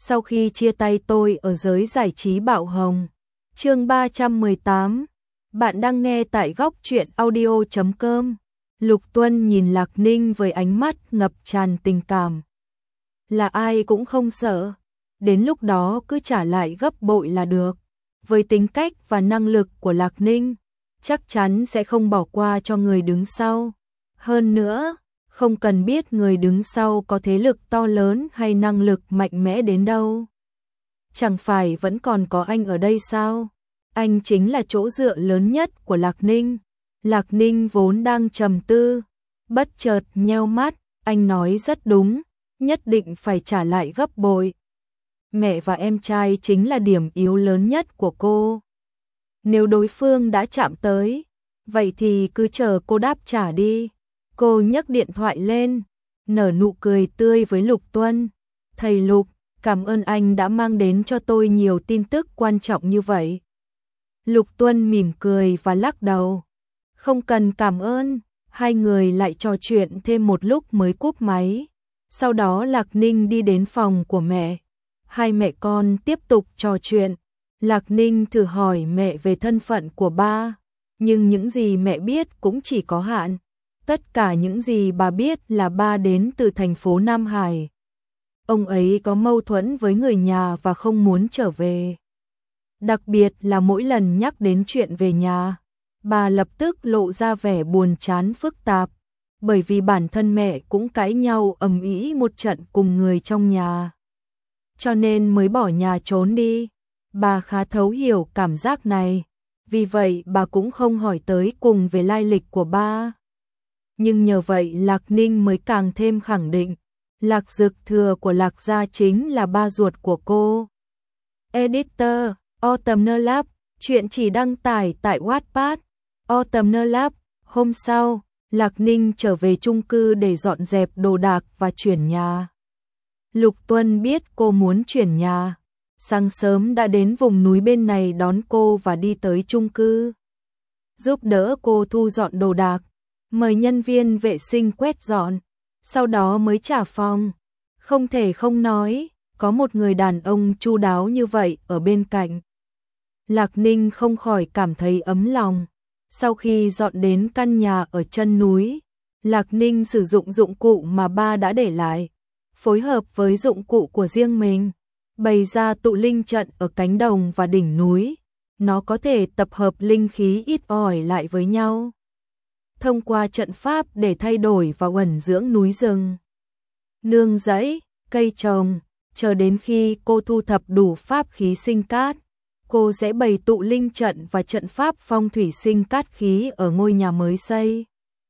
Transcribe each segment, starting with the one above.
sau khi chia tay tôi ở giới giải trí Bạo Hồng. Chương 318. Bạn đang nghe tại góc truyện audio.com. Lục Tuân nhìn Lạc Ninh với ánh mắt ngập tràn tình cảm. Là ai cũng không sợ, đến lúc đó cứ trả lại gấp bội là được. Với tính cách và năng lực của Lạc Ninh, chắc chắn sẽ không bỏ qua cho người đứng sau. Hơn nữa, không cần biết người đứng sau có thế lực to lớn hay năng lực mạnh mẽ đến đâu. Chẳng phải vẫn còn có anh ở đây sao? Anh chính là chỗ dựa lớn nhất của Lạc Ninh. Lạc Ninh vốn đang trầm tư, bất chợt nheo mắt, anh nói rất đúng, nhất định phải trả lại gấp bội. Mẹ và em trai chính là điểm yếu lớn nhất của cô. Nếu đối phương đã chạm tới, vậy thì cứ chờ cô đáp trả đi. Cô nhấc điện thoại lên, nở nụ cười tươi với Lục Tuân. Thầy Lục, cảm ơn anh đã mang đến cho tôi nhiều tin tức quan trọng như vậy. Lục Tuân mỉm cười và lắc đầu. Không cần cảm ơn. Hai người lại trò chuyện thêm một lúc mới cúp máy. Sau đó Lạc Ninh đi đến phòng của mẹ. Hai mẹ con tiếp tục trò chuyện. Lạc Ninh thử hỏi mẹ về thân phận của ba, nhưng những gì mẹ biết cũng chỉ có hạn. Tất cả những gì bà biết là ba đến từ thành phố Nam Hải. Ông ấy có mâu thuẫn với người nhà và không muốn trở về. Đặc biệt là mỗi lần nhắc đến chuyện về nhà, bà lập tức lộ ra vẻ buồn chán phức tạp, bởi vì bản thân mẹ cũng cãi nhau ầm ĩ một trận cùng người trong nhà. Cho nên mới bỏ nhà trốn đi. Bà khá thấu hiểu cảm giác này, vì vậy bà cũng không hỏi tới cùng về lai lịch của ba. Nhưng nhờ vậy Lạc Ninh mới càng thêm khẳng định, Lạc Dực Thừa của Lạc gia chính là ba ruột của cô. Editor, Autumn Lab, chuyện chỉ đăng tải tại Wattpad. Autumn Lab. Hôm sau, Lạc Ninh trở về chung cư để dọn dẹp đồ đạc và chuyển nhà. Lục Tuân biết cô muốn chuyển nhà, sáng sớm đã đến vùng núi bên này đón cô và đi tới chung cư, giúp đỡ cô thu dọn đồ đạc, mời nhân viên vệ sinh quét dọn, sau đó mới trả phòng. Không thể không nói, có một người đàn ông chu đáo như vậy ở bên cạnh. Lạc Ninh không khỏi cảm thấy ấm lòng. Sau khi dọn đến căn nhà ở chân núi, Lạc Ninh sử dụng dụng cụ mà ba đã để lại, phối hợp với dụng cụ của riêng mình, bày ra tụ linh trận ở cánh đồng và đỉnh núi. Nó có thể tập hợp linh khí ít ỏi lại với nhau, thông qua trận pháp để thay đổi và ẩn dưỡng núi rừng, nương rẫy, cây trồng, chờ đến khi cô thu thập đủ pháp khí sinh cát, cô sẽ bày tụ linh trận và trận pháp phong thủy sinh cát khí ở ngôi nhà mới xây.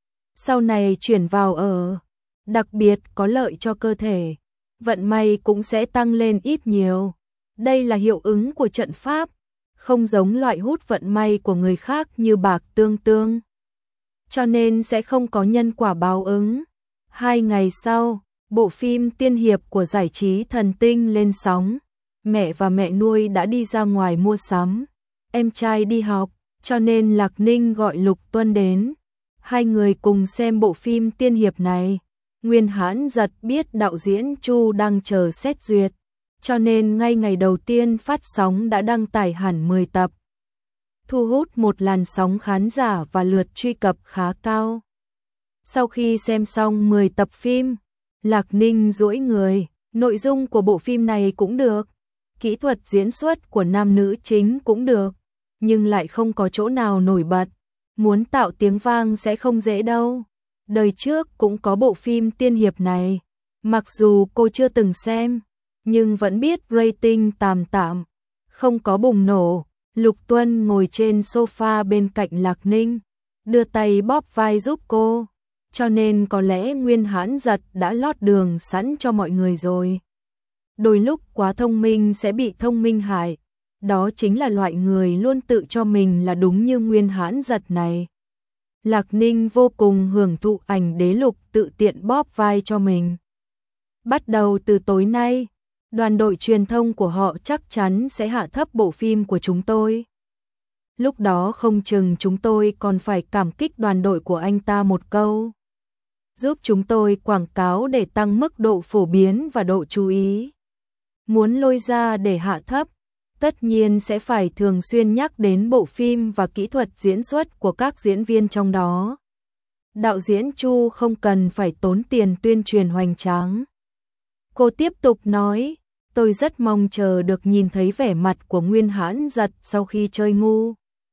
Sau này chuyển vào ở, đặc biệt có lợi cho cơ thể, vận may cũng sẽ tăng lên ít nhiều. Đây là hiệu ứng của trận pháp, không giống loại hút vận may của người khác như bạc tương tương. Cho nên sẽ không có nhân quả báo ứng. 2 ngày sau, bộ phim tiên hiệp của giải trí Thần Tinh lên sóng. Mẹ và mẹ nuôi đã đi ra ngoài mua sắm, em trai đi học, cho nên Lạc Ninh gọi Lục Tuân đến. Hai người cùng xem bộ phim tiên hiệp này. Nguyên Hãn Giật biết đạo diễn Chu đang chờ xét duyệt, cho nên ngay ngày đầu tiên phát sóng đã đăng tải hẳn 10 tập, thu hút một làn sóng khán giả và lượt truy cập khá cao. Sau khi xem xong 10 tập phim, Lạc Ninh duỗi người, nội dung của bộ phim này cũng được, kỹ thuật diễn xuất của nam nữ chính cũng được, nhưng lại không có chỗ nào nổi bật. Muốn tạo tiếng vang sẽ không dễ đâu. Đời trước cũng có bộ phim tiên hiệp này, mặc dù cô chưa từng xem, nhưng vẫn biết rating tạm tạm, không có bùng nổ. Lục Tuân ngồi trên sofa bên cạnh Lạc Ninh, đưa tay bóp vai giúp cô, cho nên có lẽ Nguyên Hãn Giật đã lót đường sẵn cho mọi người rồi. Đôi lúc quá thông minh sẽ bị thông minh hại, đó chính là loại người luôn tự cho mình là đúng như Nguyên Hãn Giật này. Lạc Ninh vô cùng hưởng thụ ảnh đế lục tự tiện bóp vai cho mình. Bắt đầu từ tối nay, đoàn đội truyền thông của họ chắc chắn sẽ hạ thấp bộ phim của chúng tôi. Lúc đó không chừng chúng tôi còn phải cảm kích đoàn đội của anh ta một câu, giúp chúng tôi quảng cáo để tăng mức độ phổ biến và độ chú ý. Muốn lôi ra để hạ thấp, tất nhiên sẽ phải thường xuyên nhắc đến bộ phim và kỹ thuật diễn xuất của các diễn viên trong đó. Đạo diễn Chu không cần phải tốn tiền tuyên truyền hoành tráng. Cô tiếp tục nói, tôi rất mong chờ được nhìn thấy vẻ mặt của Nguyên Hãn Giật sau khi chơi ngu.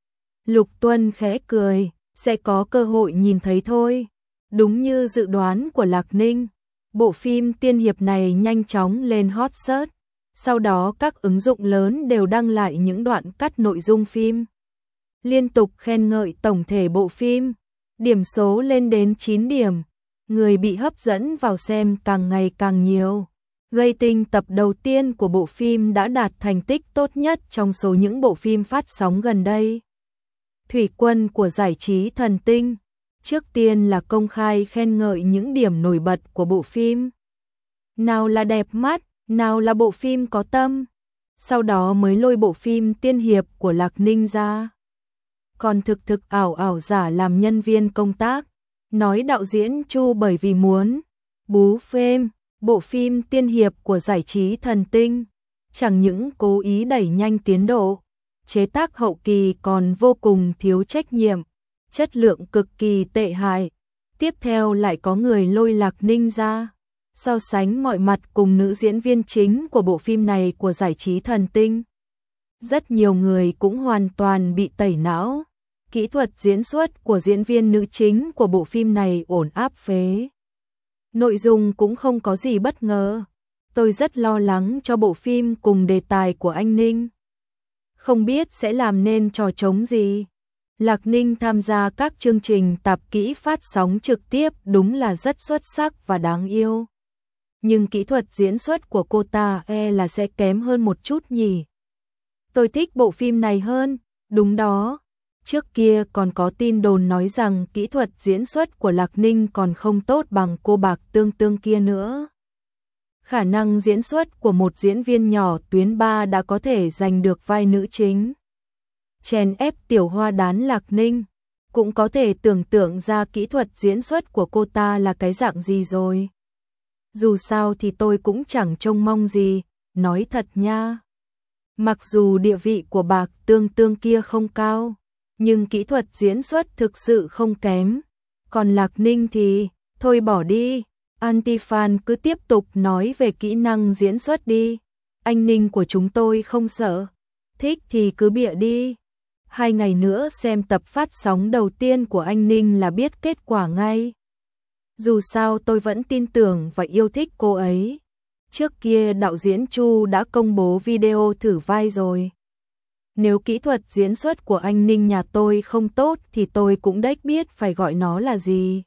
Lục Tuân khẽ cười, sẽ có cơ hội nhìn thấy thôi. Đúng như dự đoán của Lạc Ninh, bộ phim tiên hiệp này nhanh chóng lên hot search. Sau đó các ứng dụng lớn đều đăng lại những đoạn cắt nội dung phim. Liên tục khen ngợi tổng thể bộ phim. Điểm số lên đến 9 điểm. Người bị hấp dẫn vào xem càng ngày càng nhiều. Rating tập đầu tiên của bộ phim đã đạt thành tích tốt nhất trong số những bộ phim phát sóng gần đây. Thủy Quân của giải trí Thần Tinh. Trước tiên là công khai khen ngợi những điểm nổi bật của bộ phim. Nào là đẹp mắt, nào là bộ phim có tâm. Sau đó mới lôi bộ phim tiên hiệp của Lạc Ninh ra. Còn thực ảo giả làm nhân viên công tác. Nói đạo diễn Chu bởi vì muốn bú phim, bộ phim tiên hiệp của giải trí Thần Tinh. Chẳng những cố ý đẩy nhanh tiến độ, chế tác hậu kỳ còn vô cùng thiếu trách nhiệm, chất lượng cực kỳ tệ hại. Tiếp theo lại có người lôi Lạc Ninh ra, so sánh mọi mặt cùng nữ diễn viên chính của bộ phim này của giải trí Thần Tinh. Rất nhiều người cũng hoàn toàn bị tẩy não. Kỹ thuật diễn xuất của diễn viên nữ chính của bộ phim này ổn áp phế. Nội dung cũng không có gì bất ngờ. Tôi rất lo lắng cho bộ phim cùng đề tài của anh Ninh. Không biết sẽ làm nên trò trống gì. Lạc Ninh tham gia các chương trình tạp kỹ phát sóng trực tiếp đúng là rất xuất sắc và đáng yêu. Nhưng kỹ thuật diễn xuất của cô ta là sẽ kém hơn một chút nhỉ. Tôi thích bộ phim này hơn, đúng đó. Trước kia còn có tin đồn nói rằng kỹ thuật diễn xuất của Lạc Ninh còn không tốt bằng cô Bạc Tương Tương kia nữa. Khả năng diễn xuất của một diễn viên nhỏ tuyến 3 đã có thể giành được vai nữ chính. Chèn ép tiểu hoa đán Lạc Ninh, cũng có thể tưởng tượng ra kỹ thuật diễn xuất của cô ta là cái dạng gì rồi. Dù sao thì tôi cũng chẳng trông mong gì, nói thật nha. Mặc dù địa vị của Bạc Tương Tương kia không cao, nhưng kỹ thuật diễn xuất thực sự không kém. Còn Lạc Ninh thì, thôi bỏ đi. Antifan cứ tiếp tục nói về kỹ năng diễn xuất đi. Anh Ninh của chúng tôi không sợ. Thích thì cứ bịa đi. 2 ngày nữa xem tập phát sóng đầu tiên của anh Ninh là biết kết quả ngay. Dù sao tôi vẫn tin tưởng và yêu thích cô ấy. Trước kia đạo diễn Chu đã công bố video thử vai rồi. Nếu kỹ thuật diễn xuất của anh Ninh nhà tôi không tốt thì tôi cũng đếch biết phải gọi nó là gì.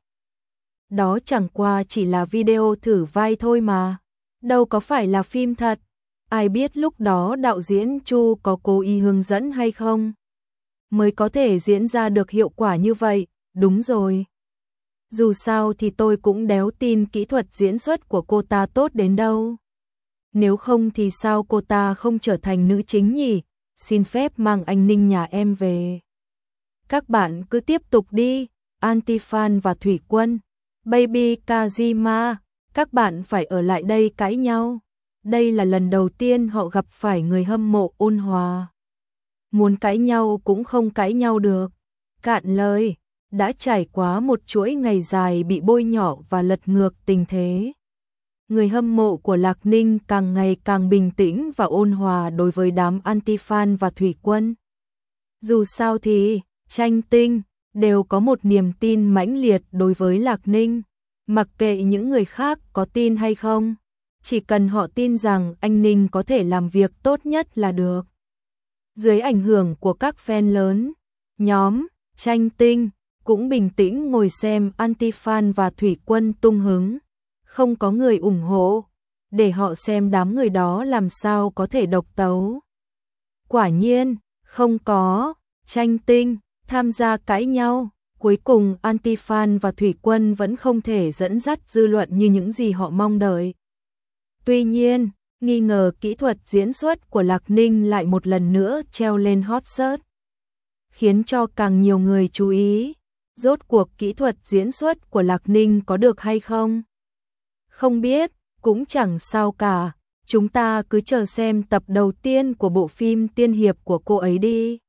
Đó chẳng qua chỉ là video thử vai thôi mà. Đâu có phải là phim thật. Ai biết lúc đó đạo diễn Chu có cố ý hướng dẫn hay không? Mới có thể diễn ra được hiệu quả như vậy, đúng rồi. Dù sao thì tôi cũng đéo tin kỹ thuật diễn xuất của cô ta tốt đến đâu. Nếu không thì sao cô ta không trở thành nữ chính nhỉ? Xin phép mang anh Ninh nhà em về. Các bạn cứ tiếp tục đi, Antifan và Thủy Quân, Baby Kazima, các bạn phải ở lại đây cãi nhau. Đây là lần đầu tiên họ gặp phải người hâm mộ ôn hòa. Muốn cãi nhau cũng không cãi nhau được. Cạn lời, đã trải qua một chuỗi ngày dài bị bôi nhọ và lật ngược tình thế. Người hâm mộ của Lạc Ninh càng ngày càng bình tĩnh và ôn hòa đối với đám Antifan và Thủy Quân. Dù sao thì, Tranh Tinh đều có một niềm tin mãnh liệt đối với Lạc Ninh, mặc kệ những người khác có tin hay không, chỉ cần họ tin rằng anh Ninh có thể làm việc tốt nhất là được. Dưới ảnh hưởng của các fan lớn, nhóm Tranh Tinh cũng bình tĩnh ngồi xem Antifan và Thủy Quân tung hứng. Không có người ủng hộ, để họ xem đám người đó làm sao có thể độc tấu. Quả nhiên, không có, Tranh Tinh tham gia cãi nhau, cuối cùng Antifan và Thủy Quân vẫn không thể dẫn dắt dư luận như những gì họ mong đợi. Tuy nhiên, nghi ngờ kỹ thuật diễn xuất của Lạc Ninh lại một lần nữa treo lên hot search, khiến cho càng nhiều người chú ý, rốt cuộc kỹ thuật diễn xuất của Lạc Ninh có được hay không? Không biết, cũng chẳng sao cả, Chúng ta cứ chờ xem tập đầu tiên của bộ phim tiên hiệp của cô ấy đi.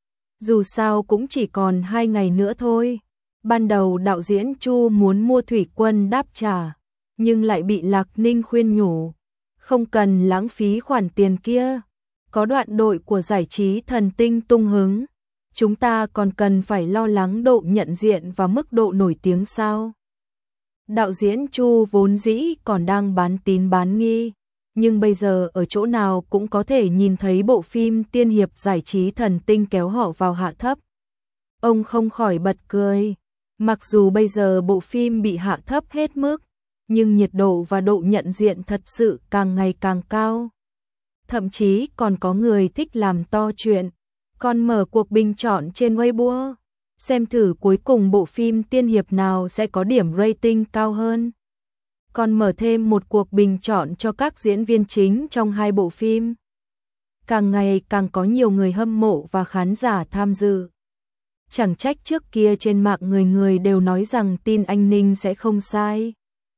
Dù sao cũng chỉ còn 2 ngày nữa thôi. Ban đầu đạo diễn Chu muốn mua Thủy Quân đáp trả, nhưng lại bị Lạc Ninh khuyên nhủ. Không cần lãng phí khoản tiền kia. Có đoạn đội của giải trí thần tinh tung hứng. Chúng ta còn cần phải lo lắng độ nhận diện và mức độ nổi tiếng sao? Đạo diễn Chu vốn dĩ còn đang bán tín bán nghi, nhưng bây giờ ở chỗ nào cũng có thể nhìn thấy bộ phim tiên hiệp giải trí thần tinh kéo họ vào hạ thấp. Ông không khỏi bật cười. Mặc dù bây giờ bộ phim bị hạ thấp hết mức, nhưng nhiệt độ và độ nhận diện thật sự càng ngày càng cao. Thậm chí còn có người thích làm to chuyện, còn mở cuộc bình chọn trên Weibo, xem thử cuối cùng bộ phim tiên hiệp nào sẽ có điểm rating cao hơn. Còn mở thêm một cuộc bình chọn cho các diễn viên chính trong 2 bộ phim. Càng ngày càng có nhiều người hâm mộ và khán giả tham dự. Chẳng trách trước kia trên mạng người người đều nói rằng tin anh Ninh sẽ không sai.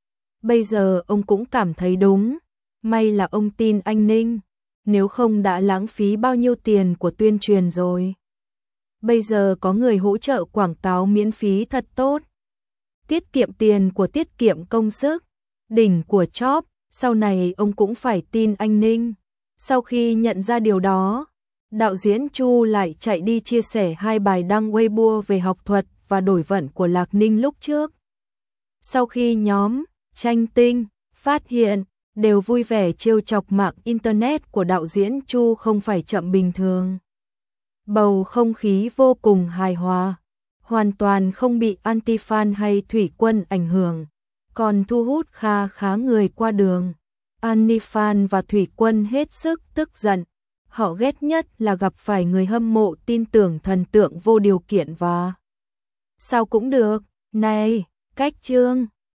Bây giờ ông cũng cảm thấy đúng, may là ông tin anh Ninh, nếu không đã lãng phí bao nhiêu tiền của tuyên truyền rồi. Bây giờ có người hỗ trợ quảng cáo miễn phí thật tốt. Tiết kiệm tiền của tiết kiệm công sức, đỉnh của chóp, sau này ông cũng phải tin anh Ninh. Sau khi nhận ra điều đó, đạo diễn Chu lại chạy đi chia sẻ 2 bài đăng Weibo về học thuật và đổi vận của Lạc Ninh lúc trước. Sau khi nhóm Tranh Tinh phát hiện, đều vui vẻ trêu chọc mạng internet của đạo diễn Chu không phải chậm bình thường. Bầu không khí vô cùng hài hòa, hoàn toàn không bị anti-fan hay Thủy Quân ảnh hưởng, còn thu hút khá người qua đường. Anti-fan và Thủy Quân hết sức tức giận, họ ghét nhất là gặp phải người hâm mộ tin tưởng thần tượng vô điều kiện và sao cũng được, này, cách chương